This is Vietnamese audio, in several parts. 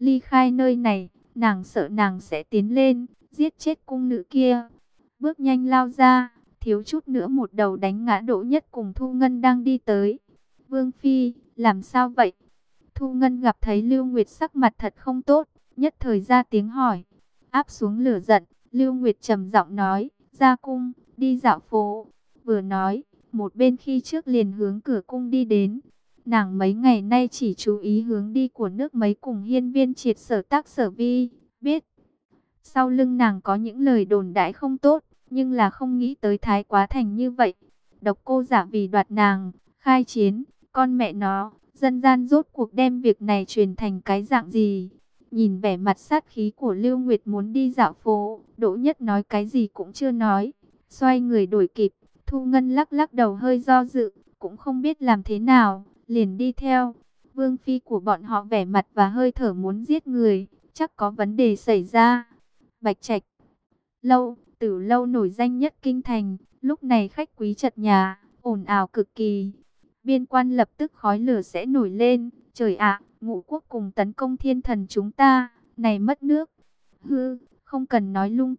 ly khai nơi này, nàng sợ nàng sẽ tiến lên, giết chết cung nữ kia. Bước nhanh lao ra, thiếu chút nữa một đầu đánh ngã Đỗ Nhất cùng Thu Ngân đang đi tới. Vương Phi, làm sao vậy? Thu Ngân gặp thấy Lưu Nguyệt sắc mặt thật không tốt, nhất thời ra tiếng hỏi. Áp xuống lửa giận, Lưu Nguyệt trầm giọng nói, ra cung, đi dạo phố. Vừa nói, một bên khi trước liền hướng cửa cung đi đến. Nàng mấy ngày nay chỉ chú ý hướng đi của nước mấy cùng hiên viên triệt Sở Tác Sở Vi, biết sau lưng nàng có những lời đồn đãi không tốt, nhưng là không nghĩ tới thái quá thành như vậy. Độc Cô Giả vì đoạt nàng, khai chiến, con mẹ nó, dân gian rốt cuộc đem việc này truyền thành cái dạng gì? Nhìn vẻ mặt sát khí của Lưu Nguyệt muốn đi dạo phố, Đỗ Nhất nói cái gì cũng chưa nói, xoay người đuổi kịp. Thu Ngân lắc lắc đầu hơi do dự, cũng không biết làm thế nào, liền đi theo. Vương Phi của bọn họ vẻ mặt và hơi thở muốn giết người, chắc có vấn đề xảy ra. Bạch Trạch lâu, Tử lâu nổi danh nhất kinh thành, lúc này khách quý chật nhà, ồn ào cực kỳ. Biên quan lập tức khói lửa sẽ nổi lên, trời ạ, Ngũ quốc cùng tấn công thiên thần chúng ta, này mất nước. Hư, không cần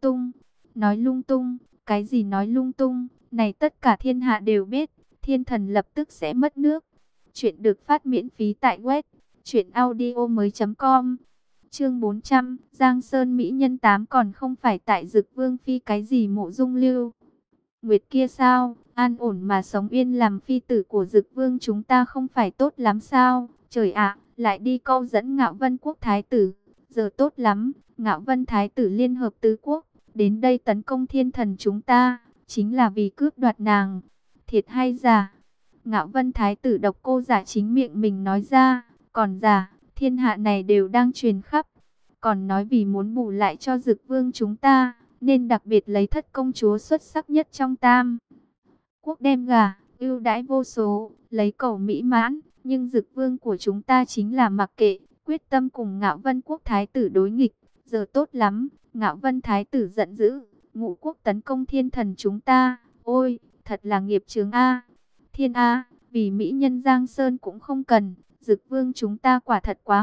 nói lung tung, cái gì nói lung tung, này tất cả thiên hạ đều biết, thiên thần lập tức sẽ mất nước. Chuyện được phát miễn phí tại web truyệnaudiomoi.com. Chương 400, Giang Sơn Mỹ Nhân 8 còn không phải tại Dực Vương Phi cái gì Mộ Dung Lưu Nguyệt kia sao, an ổn mà sống yên làm phi tử của Dực Vương chúng ta không phải tốt lắm sao? Trời ạ, lại đi câu dẫn Ngạo Vân Quốc Thái tử, giờ tốt lắm, Ngạo Vân Thái tử liên hợp tứ quốc, đến đây tấn công thiên thần chúng ta, chính là vì cướp đoạt nàng. Thiệt hay giả? Ngạo Vân Thái tử Độc Cô Giả chính miệng mình nói ra, còn giả, thiên hạ này đều đang truyền khắp. Còn nói vì muốn bù lại cho Dực Vương chúng ta, nên đặc biệt lấy Thất công chúa xuất sắc nhất trong Tam quốc đem gả, ưu đãi vô số, lấy cầu mỹ mãn. Nhưng Dực Vương của chúng ta chính là mặc kệ, quyết tâm cùng Ngạo Vân Quốc Thái tử đối nghịch. Giờ tốt lắm, Ngạo Vân Thái tử giận dữ, Ngũ quốc tấn công thiên thần chúng ta. Ôi, thật là nghiệp chướng a. Thiên a, vì mỹ nhân Giang Sơn cũng không cần, Dực Vương chúng ta quả thật quá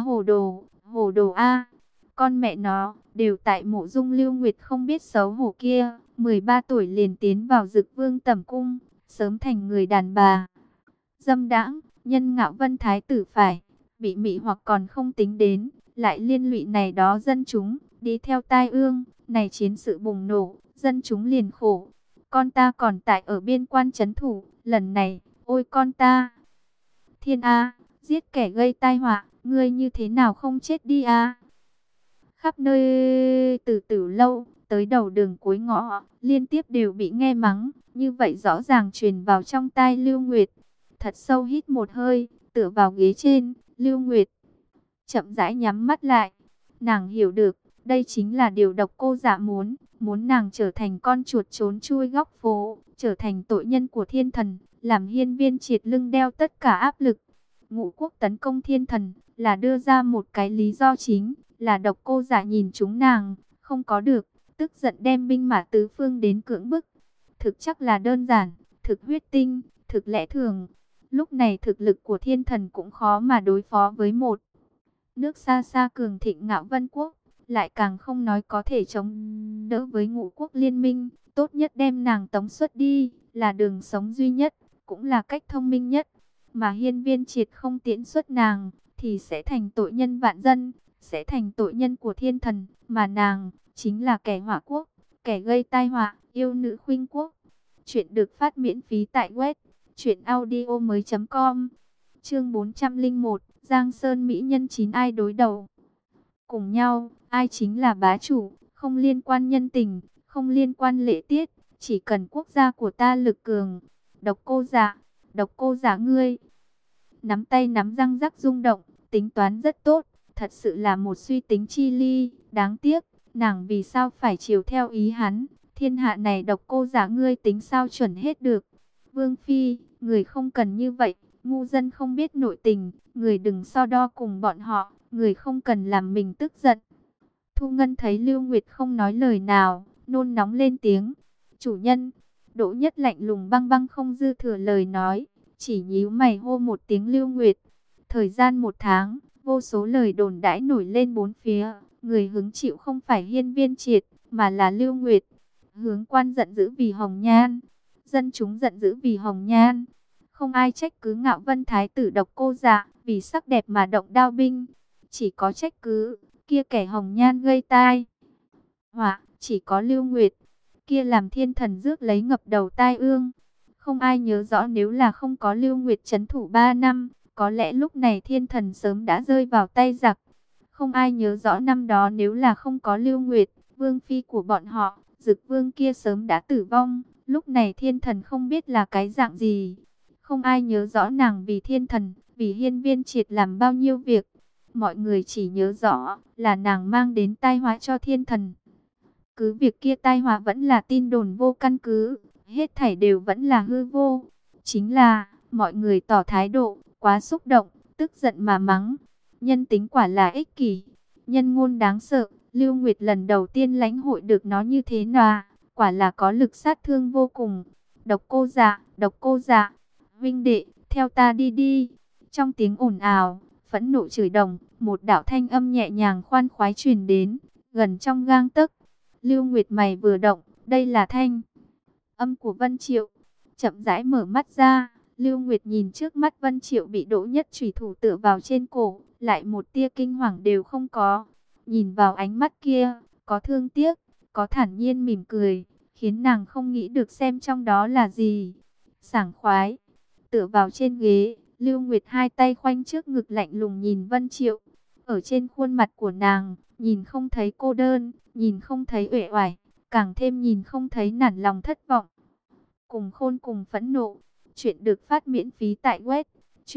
hồ đồ a. Con mẹ nó, đều tại Mộ Dung Lưu Nguyệt không biết xấu hổ kia, 13 tuổi liền tiến vào Dực Vương tẩm cung, sớm thành người đàn bà dâm đãng. Nhân Ngạo Vân Thái tử phải bị mị hoặc còn không tính đến, lại liên lụy này đó dân chúng, đi theo tai ương, này chiến sự bùng nổ, dân chúng liền khổ. Con ta còn tại ở biên quan trấn thủ, lần này, ôi con ta. Thiên A, giết kẻ gây tai họa, ngươi như thế nào không chết đi a? Khắp nơi từ Tử lâu tới đầu đường cuối ngõ, liên tiếp đều bị nghe mắng, như vậy rõ ràng truyền vào trong tai Lưu Nguyệt. Thật sâu hít một hơi, tựa vào ghế trên, Lưu Nguyệt chậm rãi nhắm mắt lại. Nàng hiểu được, đây chính là điều Độc Cô Dạ muốn nàng trở thành con chuột trốn chui góc phố, trở thành tội nhân của thiên thần, làm hiên viên triệt lưng đeo tất cả áp lực. Ngũ quốc tấn công thiên thần là đưa ra một cái lý do chính, là Độc Cô Dạ nhìn chúng nàng, không có được, tức giận đem binh mã tứ phương đến cưỡng bức. Thực chắc là đơn giản, thực huyết tinh, thực lẽ thường. Lúc này thực lực của thiên thần cũng khó mà đối phó với một nước xa xa cường thịnh Ngạo Vân Quốc, lại càng không nói có thể chống đỡ với Ngũ quốc liên minh. Tốt nhất đem nàng tống xuất đi, là đường sống duy nhất, cũng là cách thông minh nhất. Mà hiên viên triệt không tiễn xuất nàng, thì sẽ thành tội nhân vạn dân, sẽ thành tội nhân của thiên thần, mà nàng chính là kẻ hỏa quốc, kẻ gây tai họa, yêu nữ khuynh quốc. Chuyện được phát miễn phí tại web truyệnaudiomoi.com. Chương 401, Giang Sơn mỹ nhân 9 ai đối đầu cùng nhau, ai chính là bá chủ, không liên quan nhân tình, không liên quan lễ tiết, chỉ cần quốc gia của ta lực cường. Độc Cô Dạ ngươi. Nắm tay nắm răng rắc rung động, tính toán rất tốt, thật sự là một suy tính chi ly, đáng tiếc, nàng vì sao phải chiều theo ý hắn, thiên hạ này Độc Cô Dạ ngươi tính sao chuẩn hết được. Vương Phi, người không cần như vậy, ngu dân không biết nội tình, người đừng so đo cùng bọn họ, người không cần làm mình tức giận. Thu Ngân thấy Lưu Nguyệt không nói lời nào, nôn nóng lên tiếng. Chủ nhân, Đỗ Nhất lạnh lùng băng băng không dư thừa lời nói, chỉ nhíu mày hô một tiếng Lưu Nguyệt. Thời gian 1 tháng, Vô số lời đồn đãi nổi lên bốn phía, người hứng chịu không phải Hiên Viên Triệt, mà là Lưu Nguyệt. Hướng quan giận dữ vì Hồng Nhan, dân chúng giận dữ vì Hồng Nhan. Không ai trách cứ Ngạo Vân Thái tử Độc Cô Dạ, vì sắc đẹp mà động đao binh. Chỉ có trách cứ, kia kẻ Hồng Nhan gây tai họa, chỉ có Lưu Nguyệt, kia làm thiên thần rước lấy ngập đầu tai ương. Không ai nhớ rõ nếu là không có Lưu Nguyệt trấn thủ 3 năm, có lẽ lúc này thiên thần sớm đã rơi vào tay giặc. Không ai nhớ rõ năm đó nếu là không có Lưu Nguyệt, vương phi của bọn họ, Dực Vương kia sớm đã tử vong. Lúc này thiên thần không biết là cái dạng gì. Không ai nhớ rõ nàng vì thiên thần, vì Hiên Viên Triệt làm bao nhiêu việc. Mọi người chỉ nhớ rõ là nàng mang đến tai họa cho thiên thần. Cứ việc kia tai họa vẫn là tin đồn vô căn cứ, hết thảy đều vẫn là hư vô. Chính là, mọi người tỏ thái độ, quá xúc động, tức giận mà mắng. Nhân tính quả là ích kỷ, nhân ngôn đáng sợ. Lưu Nguyệt lần đầu tiên lãnh hội được nó như thế nào, quả là có lực sát thương vô cùng. Độc cô dạ, huynh đệ, theo ta đi đi. Trong tiếng ồn ào, phẫn nộ chửi đồng, một đạo thanh âm nhẹ nhàng khoan khoái truyền đến, gần trong gang tấc. Lưu Nguyệt mày vừa động, đây là thanh âm của Vân Triệu. Chậm rãi mở mắt ra, Lưu Nguyệt nhìn trước mắt Vân Triệu bị Đỗ Nhất chủy thủ tựa vào trên cổ, lại một tia kinh hoàng đều không có. Nhìn vào ánh mắt kia, có thương tiếc, có thản nhiên mỉm cười, khiến nàng không nghĩ được xem trong đó là gì. Sảng khoái, tựa vào trên ghế, Lưu Nguyệt hai tay khoanh trước ngực lạnh lùng nhìn Vân Triệu. Ở trên khuôn mặt của nàng, nhìn không thấy cô đơn, nhìn không thấy uể oải, càng thêm nhìn không thấy nản lòng thất vọng. Cùng khôn cùng phẫn nộ. Chuyện được phát miễn phí tại web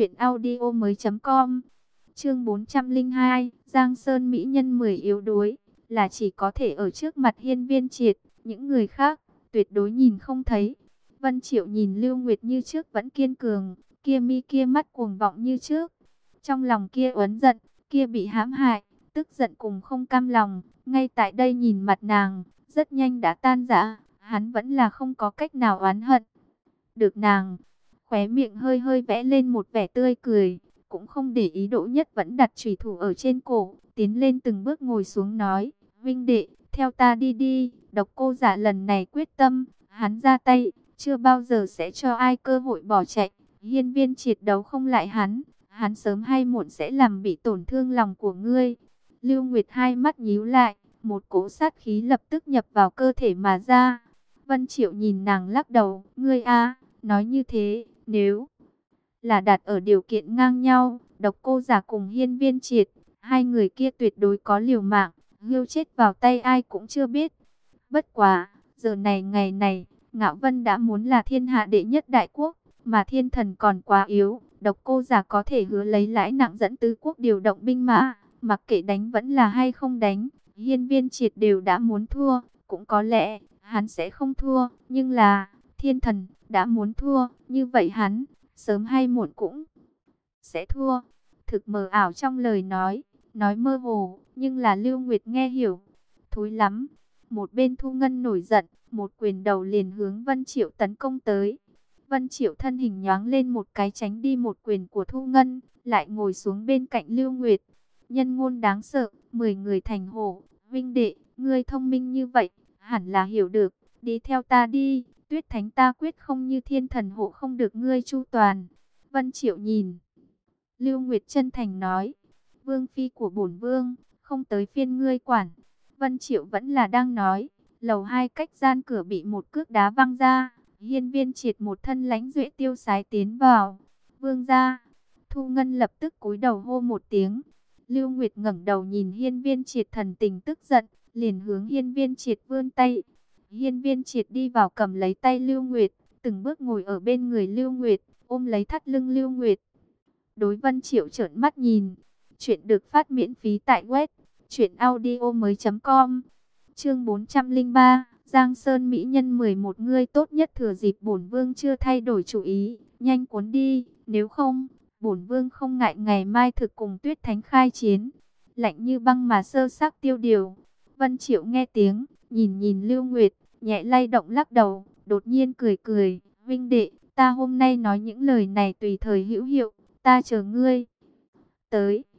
truyệnaudiomoi.com. Chương 402, Giang Sơn mỹ nhân 10 yếu đuối, là chỉ có thể ở trước mặt Hiên Viên Triệt, những người khác tuyệt đối nhìn không thấy. Vân Triệu nhìn Lưu Nguyệt như trước vẫn kiên cường, kia mi kia mắt cuồng vọng như trước. Trong lòng kia uất giận, kia bị hãm hại, tức giận cùng không cam lòng, ngay tại đây nhìn mặt nàng, rất nhanh đã tan rã. Hắn vẫn là không có cách nào oán hận được nàng. Khóe miệng hơi hơi vẽ lên một vẻ tươi cười, cũng không để ý Đỗ Nhất vẫn đặt chủy thủ ở trên cổ, tiến lên từng bước ngồi xuống nói, huynh đệ, theo ta đi đi. Độc Cô Dạ lần này quyết tâm, hắn ra tay, chưa bao giờ sẽ cho ai cơ hội bỏ chạy. Hiên Viên Triệt đấu không lại hắn, hắn sớm hay muộn sẽ làm bị tổn thương lòng của ngươi. Lưu Nguyệt hai mắt nhíu lại, một cỗ sát khí lập tức nhập vào cơ thể mà ra. Vân Triệu nhìn nàng lắc đầu, ngươi a, nói như thế, nếu là đặt ở điều kiện ngang nhau, Độc Cô Giả cùng Hiên Viên Triệt, hai người kia tuyệt đối có liều mạng, hươu chết vào tay ai cũng chưa biết. Bất quá, giờ này ngày này, Ngạo Vân đã muốn là thiên hạ đệ nhất đại quốc, mà thiên thần còn quá yếu. Độc Cô Giả có thể hứa lấy lãi nặng dẫn tứ quốc điều động binh mã, mặc kệ đánh vẫn là hay không đánh, Hiên Viên Triệt đều đã muốn thua, cũng có lẽ hắn sẽ không thua, nhưng là thiên thần đã muốn thua, như vậy hắn sớm hay muộn cũng sẽ thua. Thực mờ ảo trong lời nói mơ hồ, nhưng là Lưu Nguyệt nghe hiểu. Thối lắm. Một bên Thu Ngân nổi giận, một quyền đầu liền hướng Vân Triệu tấn công tới. Vân Triệu thân hình nhoáng lên một cái tránh đi một quyền của Thu Ngân, lại ngồi xuống bên cạnh Lưu Nguyệt. Nhân ngôn đáng sợ, 10 người thành hổ. Vinh đệ, ngươi thông minh như vậy, hẳn là hiểu được, đi theo ta đi. Tuyết Thánh ta quyết không như thiên thần hộ không được ngươi chu toàn. Vân Triệu nhìn Lưu Nguyệt chân thành nói, vương phi của bổn vương, không tới phiên ngươi quản. Vân Triệu vẫn là đang nói, lầu 2 cách gian cửa bị một cước đá văng ra. Hiên Viên Triệt một thân lãnh duệ tiêu sái tiến vào. Vương gia. Thu Ngân lập tức cúi đầu hô một tiếng. Lưu Nguyệt ngẩng đầu nhìn Hiên Viên Triệt thần tình tức giận, liền hướng Hiên Viên Triệt vươn tay. Hiên Viên Triệt đi vào cầm lấy tay Lưu Nguyệt, từng bước ngồi ở bên người Lưu Nguyệt, ôm lấy thắt lưng Lưu Nguyệt. Đối Vân Triệu trợn mắt nhìn. Chuyện được phát miễn phí tại web truyệnaudiomoi.com. Chương 403, Giang Sơn mỹ nhân 11, ngươi tốt nhất thừa dịp bổn vương chưa thay đổi chủ ý, nhanh cuốn đi, nếu không, bổn vương không ngại ngày mai thực cùng Tuyết Thánh khai chiến. Lạnh như băng mà sơ sắc tiêu điều. Vân Triệu nghe tiếng, nhìn Lưu Nguyệt, nhẹ lay động lắc đầu, đột nhiên cười cười, Vinh đệ, ta hôm nay nói những lời này tùy thời hữu hiệu, ta chờ ngươi tới.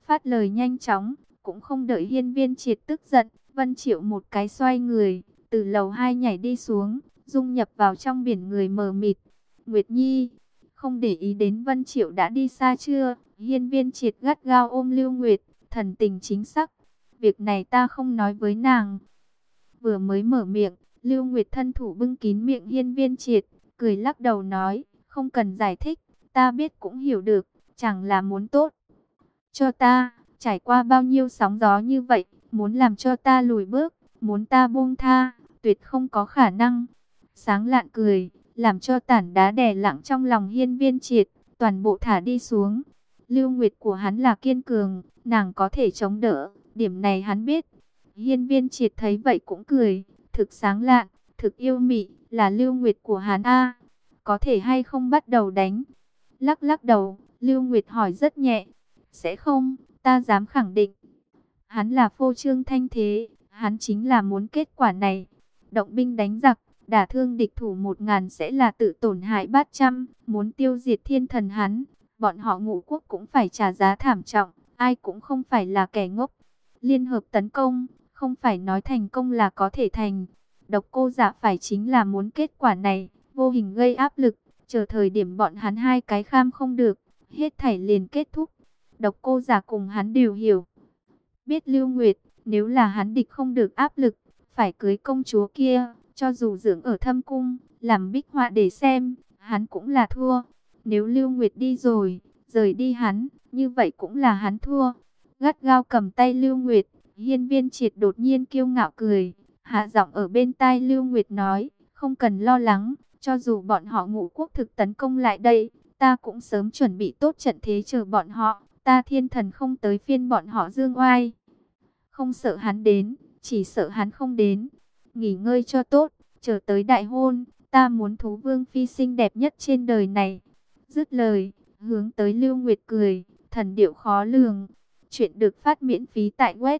phát lời nhanh chóng, cũng không đợi Hiên Viên Triệt tức giận, Vân Triệu một cái xoay người, từ lầu 2 nhảy đi xuống, dung nhập vào trong biển người mờ mịt. Nguyệt Nhi, không để ý đến Vân Triệu đã đi xa chưa? Hiên Viên Triệt gắt gao ôm Lưu Nguyệt, thần tình chính xác. Việc này ta không nói với nàng. Vừa mới mở miệng, Lưu Nguyệt thân thủ bưng kín miệng Hiên Viên Triệt, cười lắc đầu nói, không cần giải thích, ta biết cũng hiểu được, chẳng là muốn tốt cho ta, trải qua bao nhiêu sóng gió như vậy, muốn làm cho ta lùi bước, muốn ta buông tha, tuyệt không có khả năng. Sáng Lạn cười, làm cho tảng đá đè lặng trong lòng Hiên Viên Triệt, toàn bộ thả đi xuống. Lưu Nguyệt của hắn là kiên cường, nàng có thể chống đỡ, điểm này hắn biết. Hiên Viên Triệt thấy vậy cũng cười, thực sáng lạn, thực yêu mị, là Lưu Nguyệt của hắn a. Có thể hay không bắt đầu đánh? Lắc lắc đầu, Lưu Nguyệt hỏi rất nhẹ, sẽ không, ta dám khẳng định. Hắn là phô trương thanh thế, hắn chính là muốn kết quả này. Động binh đánh giặc, đả thương địch thủ 1000 sẽ là tự tổn hại bát trăm, muốn tiêu diệt thiên thần hắn, bọn họ Ngũ quốc cũng phải trả giá thảm trọng, ai cũng không phải là kẻ ngốc. Liên hợp tấn công, không phải nói thành công là có thể thành. Độc Cô Dạ phải chính là muốn kết quả này, vô hình gây áp lực, chờ thời điểm bọn hắn hai cái kham không được, hết thảy liền kết thúc. Độc Cô Dạ cùng hắn đều hiểu. Biết Lưu Nguyệt, nếu là hắn địch không được áp lực, phải cưới công chúa kia, cho dù dưỡng ở thâm cung, làm bích họa để xem, hắn cũng là thua. Nếu Lưu Nguyệt đi rồi, rời đi hắn, như vậy cũng là hắn thua. Gắt gao cầm tay Lưu Nguyệt, Hiên Viên Triệt đột nhiên kiêu ngạo cười, hạ giọng ở bên tai Lưu Nguyệt nói, không cần lo lắng, cho dù bọn họ Ngũ quốc thực tấn công lại đây, ta cũng sớm chuẩn bị tốt trận thế chờ bọn họ, ta thiên thần không tới phiên bọn họ dương oai. Không sợ hắn đến, chỉ sợ hắn không đến. Nghỉ ngơi cho tốt, chờ tới đại hôn, ta muốn thú vương phi xinh đẹp nhất trên đời này. Dứt lời, hướng tới Lưu Nguyệt cười, thần điệu khó lường. Chuyện được phát miễn phí tại web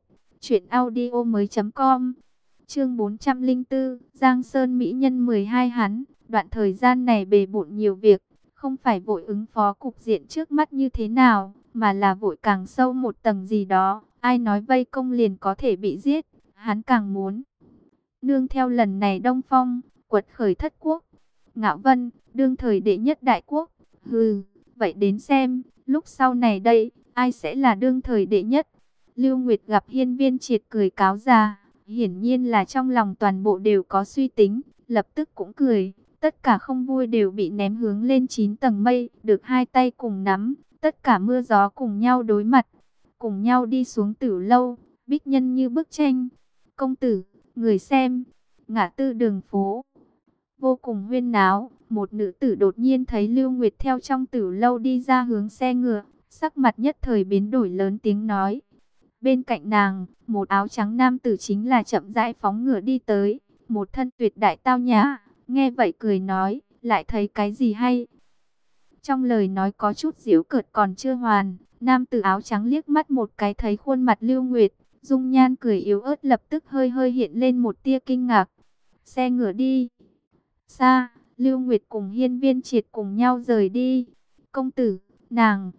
truyệnaudiomoi.com. Chương 404, Giang Sơn mỹ nhân 12 hắn, đoạn thời gian này bề bộn nhiều việc, không phải vội ứng phó cục diện trước mắt như thế nào, mà là vội càng sâu một tầng gì đó. Ai nói vây công liền có thể bị giết, hắn càng muốn. Nương theo lần này Đông Phong, quật khởi thất quốc, Ngạo Vân, đương thời đệ nhất đại quốc. Hừ, vậy đến xem, lúc sau này đây, ai sẽ là đương thời đệ nhất? Lưu Nguyệt gặp Hiên Viên Triệt cười cáo già, hiển nhiên là trong lòng toàn bộ đều có suy tính, lập tức cũng cười. Tất cả không vui đều bị ném hướng lên 9 tầng mây, được hai tay cùng nắm, tất cả mưa gió cùng nhau đối mặt. Cùng nhau đi xuống Tử lâu, bích nhân như bức tranh. Công tử, người xem, ngã tư đường phố. Vô cùng huyên náo, một nữ tử đột nhiên thấy Lưu Nguyệt theo trong Tử lâu đi ra hướng xe ngựa, sắc mặt nhất thời biến đổi lớn tiếng nói. Bên cạnh nàng, một áo trắng nam tử chính là chậm rãi phóng ngựa đi tới, một thân tuyệt đại tao nhã, nghe vậy cười nói, lại thấy cái gì hay. Trong lời nói có chút giễu cợt còn chưa hoàn. Nam tử áo trắng liếc mắt một cái thấy khuôn mặt Lưu Nguyệt, dung nhan cười yếu ớt lập tức hơi hơi hiện lên một tia kinh ngạc. Xe ngựa đi. Xa, Lưu Nguyệt cùng Hiên Viên Triệt cùng nhau rời đi. Công tử, nàng.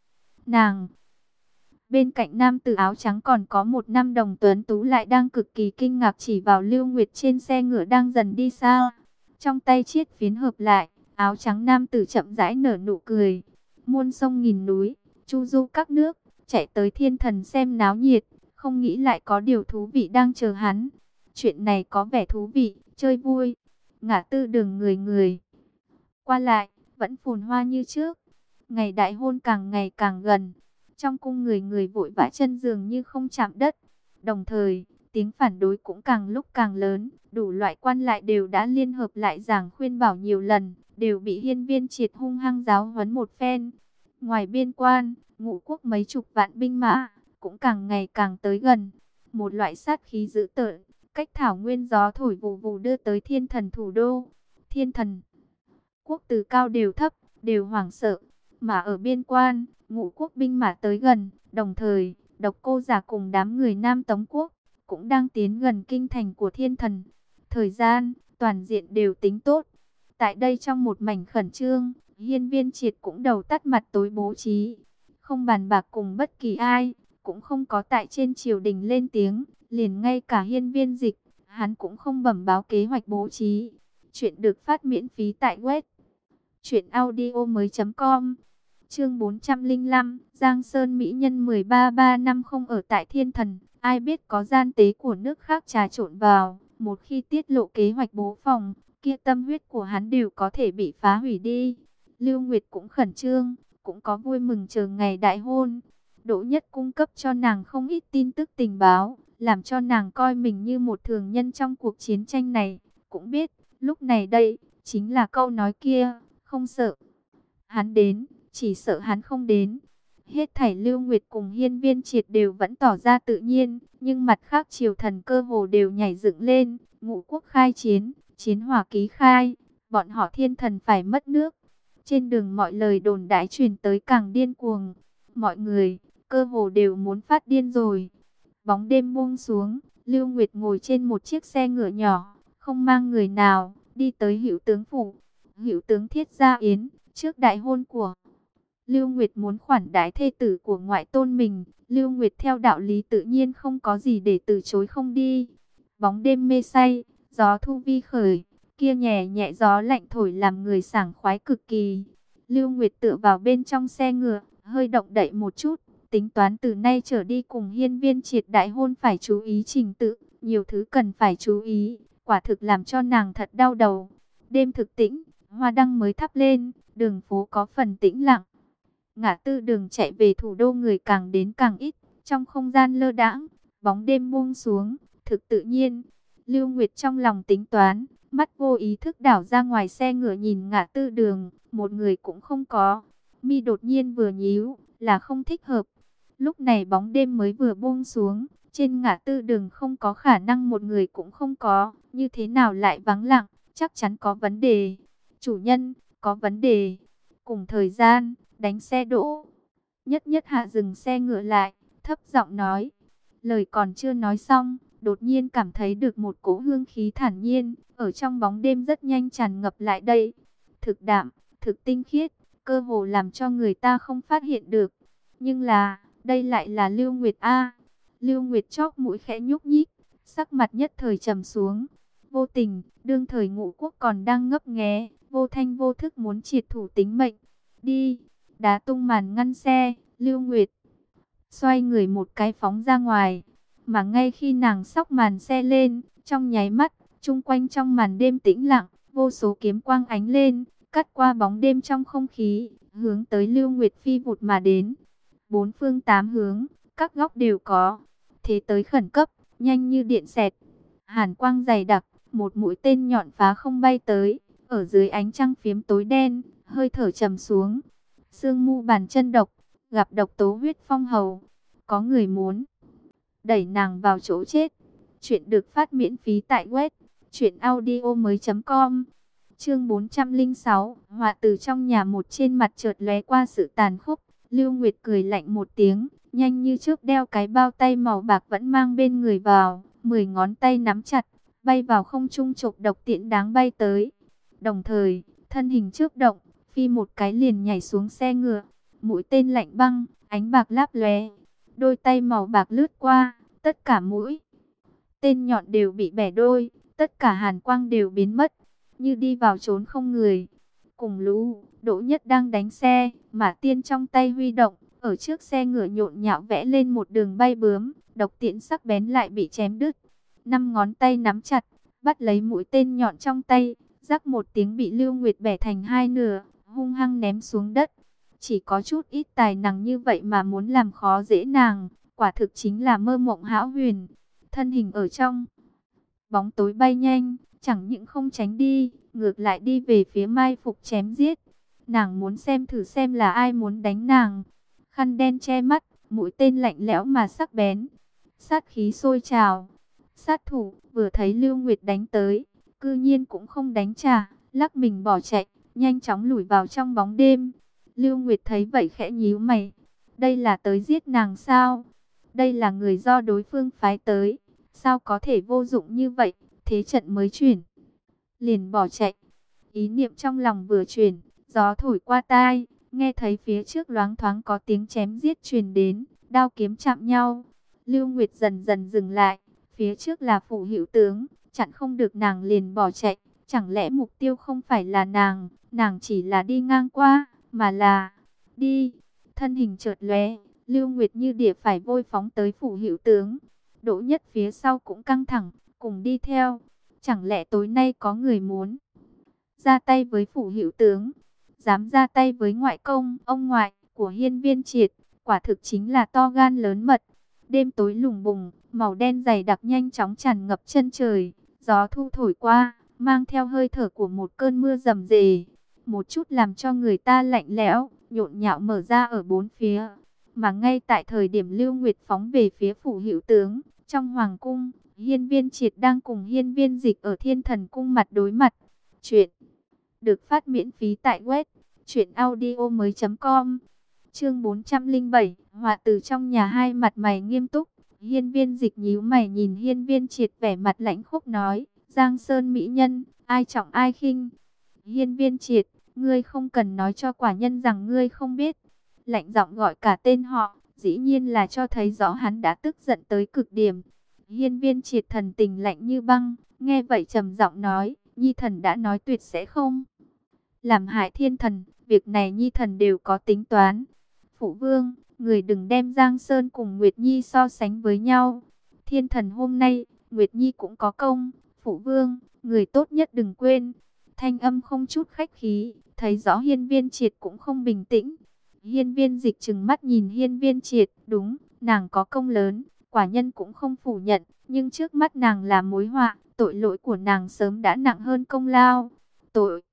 Bên cạnh nam tử áo trắng còn có một nam đồng tuấn tú lại đang cực kỳ kinh ngạc chỉ vào Lưu Nguyệt trên xe ngựa đang dần đi xa. Trong tay chiết phiến hợp lại, áo trắng nam tử chậm rãi nở nụ cười. Muôn sông nghìn núi, chu du các nước, chạy tới thiên thần xem náo nhiệt, không nghĩ lại có điều thú vị đang chờ hắn. Chuyện này có vẻ thú vị, chơi vui. Ngã tư đường người người qua lại, vẫn phồn hoa như trước. Ngày đại hôn càng ngày càng gần. Trong cung người người vội vã chân dường như không chạm đất. Đồng thời, tiếng phản đối cũng càng lúc càng lớn. Đủ loại quan lại đều đã liên hợp lại giảng khuyên bảo nhiều lần, đều bị Hiên Viên Triệt hung hăng giáo huấn một phen. Ngoài biên quan, Ngũ quốc mấy chục vạn binh mã cũng càng ngày càng tới gần. Một loại sát khí dữ tợn, cách thảo nguyên gió thổi vù vù đưa tới thiên thần thủ đô. Thiên thần quốc từ cao đều thấp, đều hoảng sợ. Mà ở biên quan, Ngũ quốc binh mã tới gần, đồng thời, Độc Cô Giả cùng đám người Nam Tống quốc cũng đang tiến gần kinh thành của thiên thần. Thời gian, toàn diện đều tính tốt. Tại đây trong một mảnh khẩn trương, Hiên Viên Triệt cũng đầu tắt mặt tối bố trí. Không bàn bạc cùng bất kỳ ai, cũng không có tại trên triều đình lên tiếng, liền ngay cả Hiên Viên Dịch, hắn cũng không bẩm báo kế hoạch bố trí. Chuyện được phát miễn phí tại web truyệnaudiomoi.com. Chương 405, Giang Sơn mỹ nhân 13 năm không ở tại Thiên Thần, ai biết có gian tế của nước khác trà trộn vào, một khi tiết lộ kế hoạch bố phòng, kia tâm huyết của hắn đều có thể bị phá hủy đi. Lưu Nguyệt cũng khẩn trương, cũng có vui mừng chờ ngày đại hôn. Đỗ Nhất cung cấp cho nàng không ít tin tức tình báo, làm cho nàng coi mình như một thường nhân trong cuộc chiến tranh này. Cũng biết, lúc này đây, chính là câu nói kia, không sợ hắn đến, chỉ sợ hắn không đến. Hết thảy Lưu Nguyệt cùng Hiên Viên Triệt đều vẫn tỏ ra tự nhiên, nhưng mặt khác triều thần cơ hồ đều nhảy dựng lên. Ngũ quốc khai chiến, chiến hỏa ký khai, bọn họ Thiên Thần phải mất nước. Trên đường mọi lời đồn đãi truyền tới càng điên cuồng, mọi người cơ hồ đều muốn phát điên rồi. Bóng đêm buông xuống, Lưu Nguyệt ngồi trên một chiếc xe ngựa nhỏ, không mang người nào, đi tới Hữu tướng phủ. Hữu tướng Thiết Gia Yến, trước đại hôn của Lưu Nguyệt muốn khoản đãi thê tử của ngoại tôn mình, Lưu Nguyệt theo đạo lý tự nhiên không có gì để từ chối không đi. Bóng đêm mê say, gió thu vi khởi, kia nhẹ nhẹ gió lạnh thổi làm người sảng khoái cực kỳ. Lưu Nguyệt tựa vào bên trong xe ngựa, hơi động đậy một chút, tính toán từ nay trở đi cùng Hiên Viên Triệt đại hôn phải chú ý trình tự, nhiều thứ cần phải chú ý, quả thực làm cho nàng thật đau đầu. Đêm thực tĩnh, hoa đăng mới thắp lên, đường phố có phần tĩnh lặng. Ngã tư đường chạy về thủ đô người càng đến càng ít, trong không gian lơ đãng, bóng đêm buông xuống, thực tự nhiên. Lưu Nguyệt trong lòng tính toán, mắt vô ý thức đảo ra ngoài xe ngựa nhìn ngã tư đường, một người cũng không có. Mi đột nhiên vừa nhíu, là không thích hợp. Lúc này bóng đêm mới vừa buông xuống, trên ngã tư đường không có khả năng một người cũng không có, như thế nào lại vắng lặng, chắc chắn có vấn đề. Chủ nhân, có vấn đề. Cùng thời gian, đánh xe đỗ. Nhất Nhất hạ dừng xe ngựa lại, thấp giọng nói. Lời còn chưa nói xong, đột nhiên cảm thấy được một cỗ hương khí thản nhiên, ở trong bóng đêm rất nhanh tràn ngập lại đây. Thực đạm, thực tinh khiết, cơ hồ làm cho người ta không phát hiện được. Nhưng là, đây lại là Lưu Nguyệt A. Lưu Nguyệt chóp mũi khẽ nhúc nhích, sắc mặt nhất thời trầm xuống. Vô tình, đương thời Ngũ quốc còn đang ngấp nghé, vô thanh vô thức muốn triệt thủ tính mệnh. Đi, đá tung màn ngăn xe, Lưu Nguyệt xoay người một cái phóng ra ngoài. Mà ngay khi nàng xốc màn xe lên, trong nháy mắt, chung quanh trong màn đêm tĩnh lặng, vô số kiếm quang ánh lên, cắt qua bóng đêm trong không khí, hướng tới Lưu Nguyệt phi vụt mà đến. Bốn phương tám hướng, các góc đều có. Thế tới khẩn cấp, nhanh như điện xẹt. Hàn quang dày đặc, một mũi tên nhọn phá không bay tới, ở dưới ánh trăng phiếm tối đen, hơi thở trầm xuống. Sương mu bàn chân độc, gặp độc tố huyết phong hầu. Có người muốn đẩy nàng vào chỗ chết. Chuyện được phát miễn phí tại web truyệnaudiomoi.com. Chương 406, họa từ trong nhà một trên mặt chợt lóe qua sự tàn khốc. Lưu Nguyệt cười lạnh một tiếng, nhanh như trước đeo cái bao tay màu bạc vẫn mang bên người vào, 10 ngón tay nắm chặt, bay vào không trung chộp độc tiễn đáng bay tới. Đồng thời, thân hình trước động, phi một cái liền nhảy xuống xe ngựa, mũi tên lạnh băng, ánh bạc láp lóe, đôi tay màu bạc lướt qua, tất cả mũi tên nhọn đều bị bẻ đôi, tất cả hàn quang đều biến mất, như đi vào chốn không người. Cùng lũ, Đỗ Nhất đang đánh xe, Mã Tiên trong tay huy động, ở trước xe ngựa nhộn nhạo vẽ lên một đường bay bướm, độc tiễn sắc bén lại bị chém đứt. 5 ngón tay nắm chặt, bắt lấy mũi tên nhọn trong tay, rắc một tiếng bị Lưu Nguyệt bẻ thành hai nửa, hung hăng ném xuống đất. Chỉ có chút ít tài năng như vậy mà muốn làm khó dễ nàng, quả thực chính là mơ mộng hão huyền. Thân hình ở trong bóng tối bay nhanh, chẳng những không tránh đi, ngược lại đi về phía mai phục chém giết. Nàng muốn xem thử xem là ai muốn đánh nàng. Khăn đen che mắt, mũi tên lạnh lẽo mà sắc bén, sát khí sôi trào. Sát thủ vừa thấy Lưu Nguyệt đánh tới, cư nhiên cũng không đánh trả, lắc mình bỏ chạy, nhanh chóng lủi vào trong bóng đêm. Lưu Nguyệt thấy vậy khẽ nhíu mày, đây là tới giết nàng sao? Đây là người do đối phương phái tới, sao có thể vô dụng như vậy? Thế trận mới chuyển, liền bỏ chạy. Ý niệm trong lòng vừa chuyển, gió thổi qua tai, nghe thấy phía trước loáng thoáng có tiếng chém giết truyền đến, đao kiếm chạm nhau. Lưu Nguyệt dần dần dừng lại, phía trước là phủ hữu tướng, chặn không được nàng liền bỏ chạy. Chẳng lẽ mục tiêu không phải là nàng chỉ là đi ngang qua, mà là đi. Thân hình chợt lóe, Lưu Nguyệt như đỉa phải vôi phóng tới phủ hữu tướng. Đỗ Nhất phía sau cũng căng thẳng, cùng đi theo. Chẳng lẽ tối nay có người muốn ra tay với phủ hữu tướng, dám ra tay với ngoại công, ông ngoại của Hiên Viên Triệt, quả thực chính là to gan lớn mật. Đêm tối lùng bùng, màu đen dày đặc nhanh chóng tràn ngập chân trời, gió thu thổi qua, mang theo hơi thở của một cơn mưa rầm rề, một chút làm cho người ta lạnh lẽo, nhộn nhạo mở ra ở bốn phía. Mà ngay tại thời điểm Lưu Nguyệt phóng về phía phủ hữu tướng, trong hoàng cung, Hiên Viên Triệt đang cùng Hiên Viên Dịch ở Thiên Thần cung mặt đối mặt. Chuyện được phát miễn phí tại web truyệnaudiomoi.com. Chương 407, họa từ trong nhà. Hai mặt mày nghiêm túc, Hiên Viên Dịch nhíu mày nhìn Hiên Viên Triệt vẻ mặt lãnh khốc nói: "Giang Sơn mỹ nhân, ai trọng ai khinh?" Hiên Viên Triệt, ngươi không cần nói cho quả nhân rằng ngươi không biết. Lạnh giọng gọi cả tên họ, dĩ nhiên là cho thấy rõ hắn đã tức giận tới cực điểm. Hiên Viên Triệt thần tình lạnh như băng, nghe vậy trầm giọng nói: "Nhi thần đã nói tuyệt sẽ không làm hại thiên thần, việc này Nhi thần đều có tính toán." "Phụ vương, người đừng đem Giang Sơn cùng Nguyệt Nhi so sánh với nhau. Thiên thần hôm nay, Nguyệt Nhi cũng có công. Phụ vương, người tốt nhất đừng quên." Thanh âm không chút khách khí, thấy rõ Hiên Viên Triệt cũng không bình tĩnh. Hiên Viên Dịch trừng mắt nhìn Hiên Viên Triệt, đúng, nàng có công lớn, quả nhân cũng không phủ nhận, nhưng trước mắt nàng là mối họa, tội lỗi của nàng sớm đã nặng hơn công lao. Tội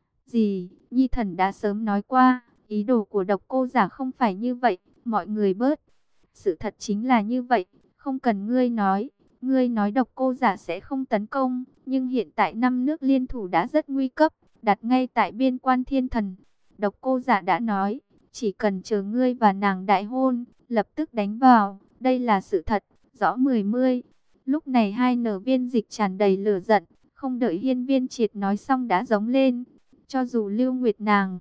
gì? Nhi thần đã sớm nói qua, ý đồ của Độc Cô Giả không phải như vậy, mọi người bớt. Sự thật chính là như vậy, không cần ngươi nói Độc Cô Giả sẽ không tấn công, nhưng hiện tại năm nước liên thủ đã rất nguy cấp, đặt ngay tại biên quan Thiên Thần. Độc Cô Giả đã nói, chỉ cần chờ ngươi và nàng đại hôn, lập tức đánh vào, đây là sự thật, rõ mười mươi. Lúc này hai nở Viên Dịch tràn đầy lửa giận, không đợi Hiên Viên Triệt nói xong đã giống lên. Cho dù Lưu Nguyệt nàng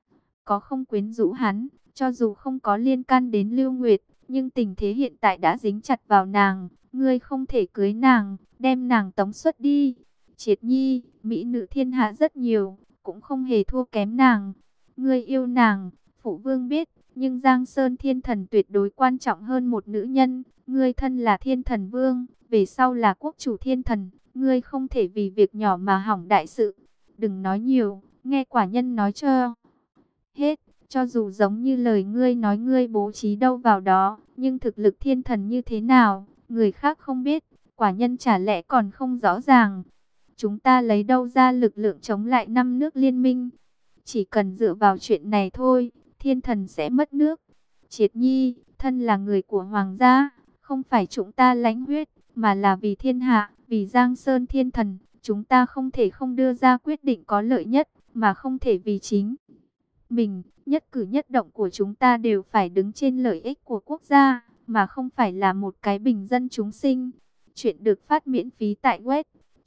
có không quyến rũ hắn, cho dù không có liên can đến Lưu Nguyệt, nhưng tình thế hiện tại đã dính chặt vào nàng, ngươi không thể cưới nàng, đem nàng tống xuất đi. Triệt Nhi, mỹ nữ thiên hạ rất nhiều, cũng không hề thua kém nàng. Ngươi yêu nàng, phụ vương biết, nhưng Giang Sơn Thiên Thần tuyệt đối quan trọng hơn một nữ nhân. Ngươi thân là Thiên Thần Vương, về sau là quốc chủ Thiên Thần, ngươi không thể vì việc nhỏ mà hỏng đại sự. Đừng nói nhiều, nghe quả nhân nói cho hết. Cho dù giống như lời ngươi nói ngươi bố trí đâu vào đó, nhưng thực lực thiên thần như thế nào, người khác không biết, quả nhân chả lẽ còn không rõ ràng. Chúng ta lấy đâu ra lực lượng chống lại năm nước liên minh? Chỉ cần dựa vào chuyện này thôi, thiên thần sẽ mất nước. Triệt Nhi, thân là người của hoàng gia, không phải chúng ta lãnh huyết, mà là vì thiên hạ, vì Giang Sơn Thiên Thần, chúng ta không thể không đưa ra quyết định có lợi nhất, mà không thể vì chính mình, nhất cử nhất động của chúng ta đều phải đứng trên lợi ích của quốc gia, mà không phải là một cái bình dân chúng sinh. Chuyện được phát miễn phí tại web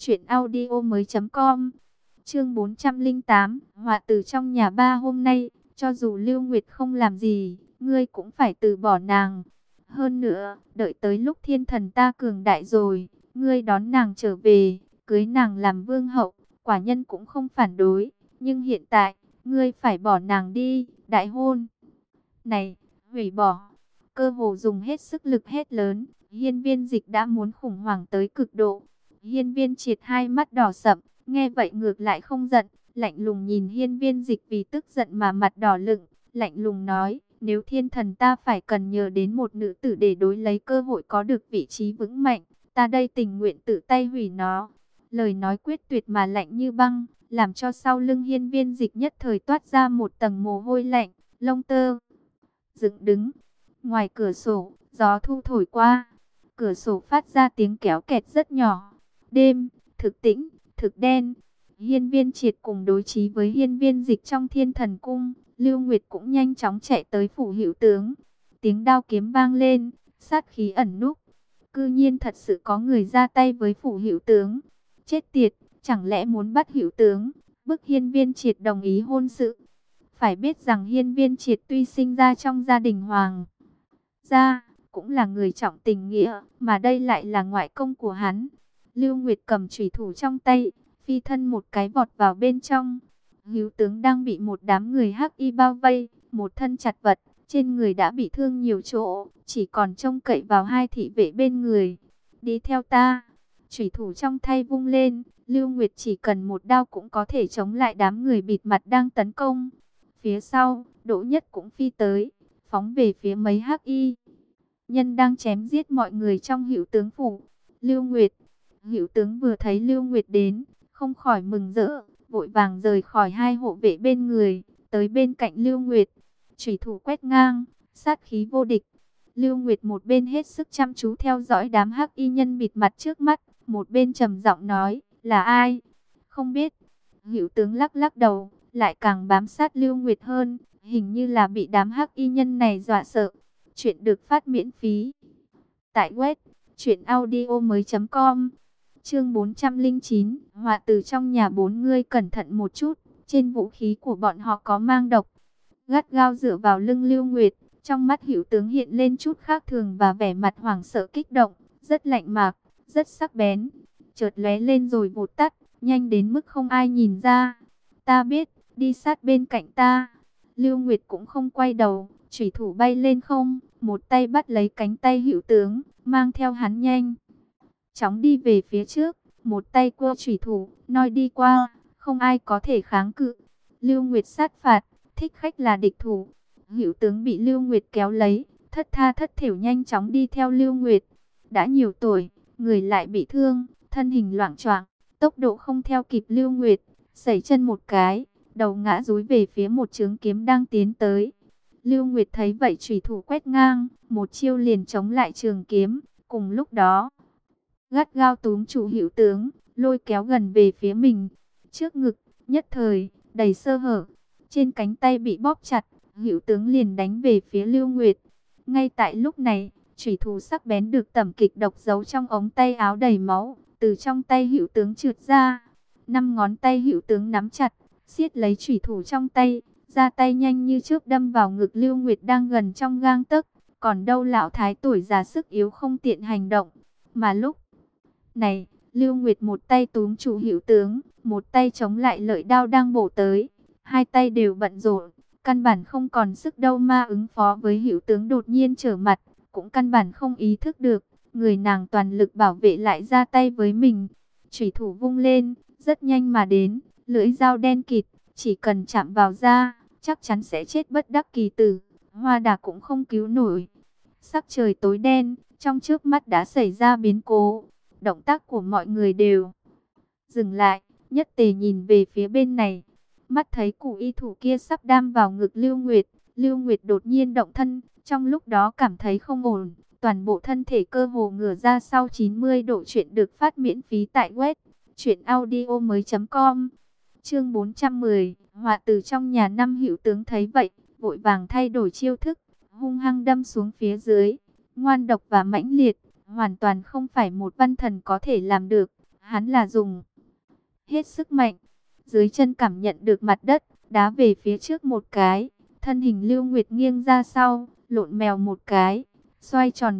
truyệnaudiomoi.com. Chương 408, họa từ trong nhà. Ba hôm nay, cho dù Lưu Nguyệt không làm gì, ngươi cũng phải từ bỏ nàng. Hơn nữa, đợi tới lúc thiên thần ta cường đại rồi, ngươi đón nàng trở về, cưới nàng làm vương hậu, quả nhân cũng không phản đối. Nhưng hiện tại, ngươi phải bỏ nàng đi, đại hôn này, hủy bỏ. Cơ hồ dùng hết sức lực hét lớn, Hiên Viên Dịch đã muốn khủng hoảng tới cực độ. Hiên Viên Triệt hai mắt đỏ sậm, nghe vậy ngược lại không giận, lạnh lùng nhìn Hiên Viên Dịch vì tức giận mà mặt đỏ lựng, lạnh lùng nói, nếu thiên thần ta phải cần nhờ đến một nữ tử để đối lấy cơ hội có được vị trí vững mạnh, ta đây tình nguyện tự tay hủy nó. Lời nói quyết tuyệt mà lạnh như băng, làm cho sau lưng Hiên Viên Dịch nhất thời toát ra một tầng mồ hôi lạnh, lông tơ dựng đứng. Ngoài cửa sổ, gió thu thổi qua, cửa sổ phát ra tiếng kéo kẹt rất nhỏ. Đêm thực tĩnh, thực đen. Hiên Viên Triệt cùng đối chí với Hiên Viên Dịch trong Thiên Thần cung. Lưu Nguyệt cũng nhanh chóng chạy tới phủ hữu tướng. Tiếng đao kiếm vang lên, sát khí ẩn núp. Cư nhiên thật sự có người ra tay với phủ hữu tướng. Chết tiệt, chẳng lẽ muốn bắt hữu tướng, bức Hiên Viên Triệt đồng ý hôn sự? Phải biết rằng Hiên Viên Triệt tuy sinh ra trong gia đình hoàng gia, cũng là người trọng tình nghĩa, mà đây lại là ngoại công của hắn. Lưu Nguyệt cầm chủy thủ trong tay, phi thân một cái vọt vào bên trong. Hữu tướng đang bị một đám người hắc y bao vây, một thân chặt vật, trên người đã bị thương nhiều chỗ, chỉ còn trông cậy vào hai thị vệ bên người. Đi theo ta. Chủy thủ trong tay vung lên, Lưu Nguyệt chỉ cần một đao cũng có thể chống lại đám người bịt mặt đang tấn công. Phía sau, Đỗ Nhất cũng phi tới, phóng về phía mấy hắc y nhân đang chém giết mọi người trong Hữu tướng phủ. Lưu Nguyệt. Hữu tướng vừa thấy Lưu Nguyệt đến, không khỏi mừng rỡ, vội vàng rời khỏi hai hộ vệ bên người, tới bên cạnh Lưu Nguyệt. Chủy thủ quét ngang, sát khí vô địch. Lưu Nguyệt một bên hết sức chăm chú theo dõi đám hắc y nhân bịt mặt trước mắt, một bên trầm giọng nói, là ai? Không biết. Hữu tướng lắc lắc đầu, lại càng bám sát Lưu Nguyệt hơn, hình như là bị đám hắc y nhân này dọa sợ. Chuyện được phát miễn phí tại web truyệnaudiomoi.com. Chương 409, họa từ trong nhà bốn ngươi cẩn thận một chút, trên vũ khí của bọn họ có mang độc. Gắt gao dựa vào lưng Lưu Nguyệt, trong mắt Hữu tướng hiện lên chút khác thường và vẻ mặt hoảng sợ kích động, rất lạnh mạc, rất sắc bén, chợt lóe lên rồi vụt tắt, nhanh đến mức không ai nhìn ra. Ta biết, đi sát bên cạnh ta. Lưu Nguyệt cũng không quay đầu, chủy thủ bay lên không, một tay bắt lấy cánh tay Hữu tướng, mang theo hắn nhanh chóng đi về phía trước, một tay quơ chủy thủ, nói đi qua, không ai có thể kháng cự. Lưu Nguyệt sát phạt, thích khách là địch thủ. Hữu tướng bị Lưu Nguyệt kéo lấy, thất tha thất thểu nhanh chóng đi theo Lưu Nguyệt. Đã nhiều tuổi, người lại bị thương, thân hình loạng choạng, tốc độ không theo kịp Lưu Nguyệt, sẩy chân một cái, đầu ngã dúi về phía một chướng kiếm đang tiến tới. Lưu Nguyệt thấy vậy chủy thủ quét ngang, một chiêu liền chống lại trường kiếm, cùng lúc đó gắt gao túm chủ Hữu tướng, lôi kéo gần về phía mình. Trước ngực, nhất thời, đầy sơ hở. Trên cánh tay bị bóp chặt, Hữu tướng liền đánh về phía Lưu Nguyệt. Ngay tại lúc này, chủy thủ sắc bén được tẩm kịch độc giấu trong ống tay áo đầy máu, từ trong tay Hữu tướng trượt ra. 5 ngón tay Hữu tướng nắm chặt, siết lấy chủy thủ trong tay, ra tay nhanh như chớp đâm vào ngực Lưu Nguyệt đang gần trong gang tấc. Còn đâu lão thái tuổi già sức yếu không tiện hành động, mà lúc này, Lưu Nguyệt một tay túm chủ Hữu tướng, một tay chống lại lợi đao đang bổ tới. Hai tay đều bận rộn, căn bản không còn sức đâu mà ứng phó với Hữu tướng đột nhiên trở mặt, cũng căn bản không ý thức được, người nàng toàn lực bảo vệ lại ra tay với mình. Chủy thủ vung lên, rất nhanh mà đến, lưỡi dao đen kịt, chỉ cần chạm vào da, chắc chắn sẽ chết bất đắc kỳ tử, Hoa Đà cũng không cứu nổi. Sắc trời tối đen, trong chớp mắt đã xảy ra biến cố. Động tác của mọi người đều dừng lại, nhất tề nhìn về phía bên này. Mắt thấy cụ y thủ kia sắp đâm vào ngực Lưu Nguyệt, Lưu Nguyệt đột nhiên động thân, trong lúc đó cảm thấy không ổn, toàn bộ thân thể cơ hồ ngửa ra sau 90 độ. Chuyện được phát miễn phí tại web truyệnaudiomoi.com. Chương 410, họa từ trong nhà. Năm Hữu tướng thấy vậy, vội vàng thay đổi chiêu thức, hung hăng đâm xuống phía dưới, ngoan độc và mãnh liệt, hoàn toàn không phải một văn thần có thể làm được. Hắn là dùng hết sức mạnh, dưới chân cảm nhận được mặt đất, đá về phía trước một cái, thân hình Lưu Nguyệt nghiêng ra sau, lộn mèo một cái, xoay tròn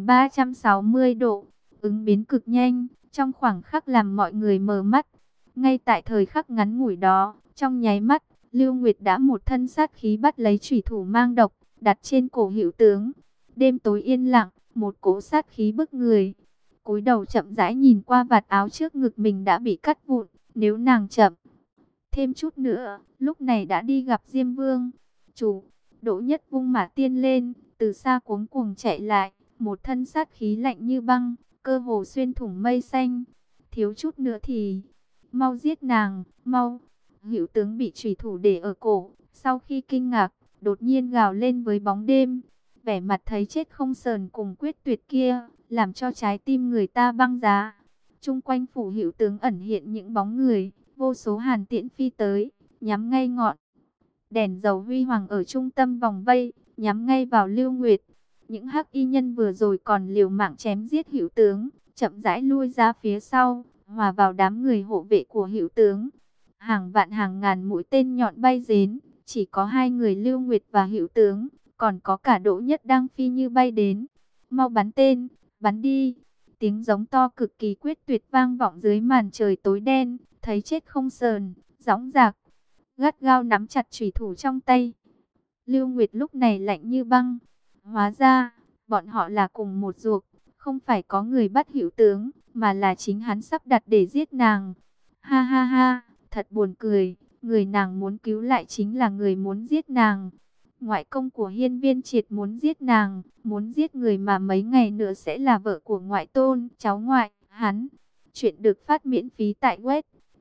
360 độ, ứng biến cực nhanh, trong khoảng khắc làm mọi người mờ mắt. Ngay tại thời khắc ngắn ngủi đó, trong nháy mắt, Lưu Nguyệt đã một thân sát khí bắt lấy chủy thủ mang độc, đặt trên cổ Hữu tướng. Đêm tối yên lặng, một cỗ sát khí bức người. Cúi đầu chậm rãi nhìn qua vạt áo trước ngực mình đã bị cắt vụn, nếu nàng chậm thêm chút nữa, lúc này đã đi gặp Diêm Vương. Chủ, Đỗ Nhất vung mã tiên lên, từ xa cuống cuồng chạy lại, một thân sát khí lạnh như băng, cơ hồ xuyên thủng mây xanh. Thiếu chút nữa thì, mau giết nàng, mau. Hữu tướng bị chủy thủ để ở cổ, sau khi kinh ngạc, đột nhiên gào lên với bóng đêm. Vẻ mặt thấy chết không sờn cùng quyết tuyệt kia, làm cho trái tim người ta băng giá. Chung quanh phủ Hữu tướng ẩn hiện những bóng người, vô số hàn tiễn phi tới, nhắm ngay ngọn đèn dầu huy hoàng ở trung tâm vòng vây, nhắm ngay vào Lưu Nguyệt. Những hắc y nhân vừa rồi còn liều mạng chém giết Hữu tướng, chậm rãi lui ra phía sau, hòa vào đám người hộ vệ của Hữu tướng. Hàng vạn hàng ngàn mũi tên nhọn bay đến, chỉ có hai người Lưu Nguyệt và Hữu tướng, còn có cả Đỗ Nhất đang phi như bay đến. mau bắn tên, bắn đi. Tiếng giống to cực kỳ quyết tuyệt vang vọng dưới màn trời tối đen, thấy chết không sờn, dõng dạc, gắt gao nắm chặt chủy thủ trong tay. Lưu Nguyệt lúc này lạnh như băng. Hóa ra, bọn họ là cùng một ruột, không phải có người bắt Hữu Tướng, mà là chính hắn sắp đặt để giết nàng. Ha ha ha, thật buồn cười, người nàng muốn cứu lại chính là người muốn giết nàng. Ngoại công của Hiên Viên Triệt muốn giết nàng, muốn giết người mà mấy ngày nữa sẽ là vợ của ngoại tôn, cháu ngoại, hắn. Chuyện được phát miễn phí tại web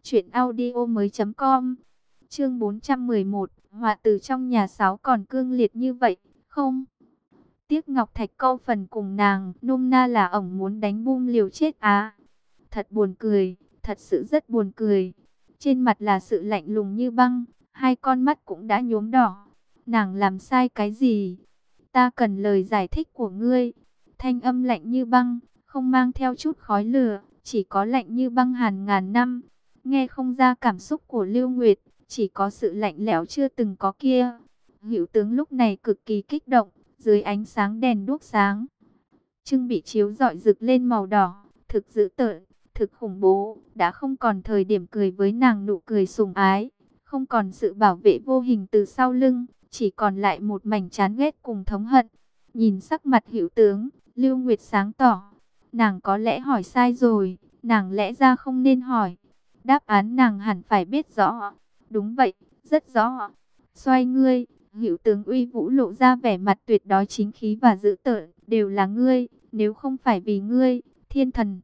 truyệnaudiomoi.com. Chương 411, họa từ trong nhà Sáu còn cương liệt như vậy, không? Tiếc Ngọc Thạch câu phần cùng nàng, nôm na là ổng muốn đánh bum liều chết á. Thật buồn cười, thật sự rất buồn cười. Trên mặt là sự lạnh lùng như băng, hai con mắt cũng đã nhuốm đỏ. Nàng làm sai cái gì? Ta cần lời giải thích của ngươi. Thanh âm lạnh như băng, không mang theo chút khói lửa, chỉ có lạnh như băng hàn ngàn năm. Nghe không ra cảm xúc của Lưu Nguyệt, chỉ có sự lạnh lẽo chưa từng có kia. Hữu Tướng lúc này cực kỳ kích động, dưới ánh sáng đèn đuốc sáng, trưng bị chiếu rọi rực lên màu đỏ, thực dữ tợn, thực khủng bố, đã không còn thời điểm cười với nàng nụ cười sủng ái, không còn sự bảo vệ vô hình từ sau lưng, chỉ còn lại một mảnh chán ghét cùng thống hận. Nhìn sắc mặt Hữu Tướng, Lưu Nguyệt sáng tỏ, nàng có lẽ hỏi sai rồi, nàng lẽ ra không nên hỏi. Đáp án nàng hẳn phải biết rõ. Đúng vậy, rất rõ. Xoay ngươi, Hữu Tướng uy vũ lộ ra vẻ mặt tuyệt đối chính khí và dữ tợn, đều là ngươi, nếu không phải vì ngươi, Thiên Thần,